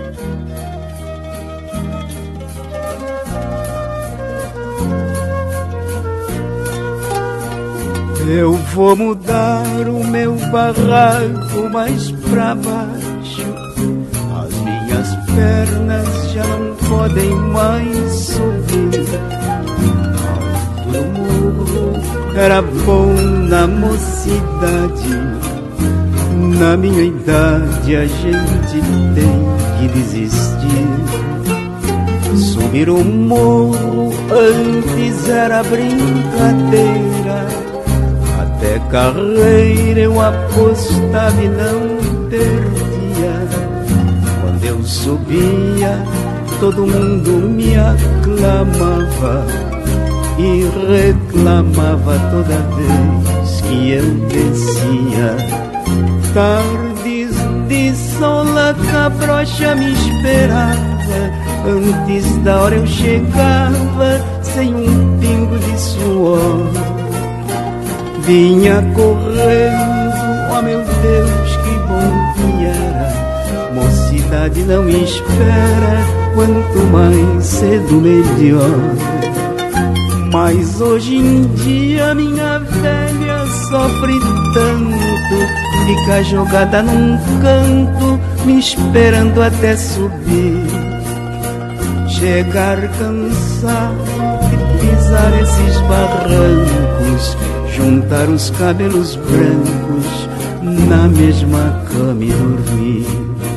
Eu vou mudar o meu barraco mais pra baixo. As minhas pernas já não podem mais subir. Alto no morro era bom na mocidade. Na minha idade a gente tem que desistir. Subir o morro antes era brincadeira. Até carreira eu apostava e não perdia. Quando eu subia, todo mundo me aclamava e reclamava toda vez que eu descia. Tardes de sol a cabrocha me esperava. Antes da hora eu chegava sem um pingo de suor. Vinha correndo, oh meu Deus, que bom que era. Mocidade não me espera, quanto mais cedo melhor. Mas hoje em dia minha velha sofre tanto, fica jogada num canto, me esperando até subir. Chegar cansado de pisar esses barrancos, juntar os cabelos brancos na mesma cama e dormir.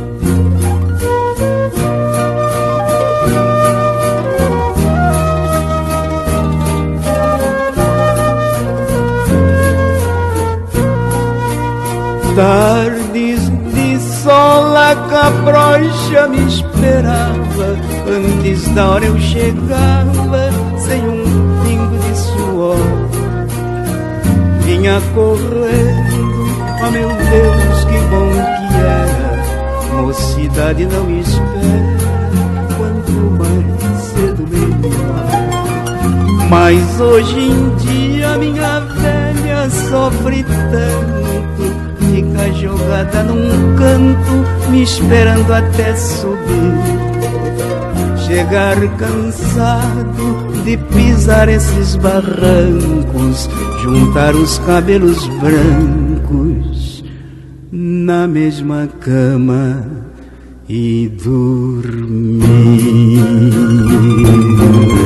Tardes de sol a cabrocha me esperava. Antes da hora eu chegava sem um pingo de suor. Vinha correndo, oh meu Deus, que bom que era. Mocidade não me espera, quanto mais cedo melhor. Mas hoje em dia minha velha sofre tanto, fica jogada num canto, me esperando até subir. Chegar cansado de pisar esses barrancos, juntar os cabelos brancos na mesma cama e dormir.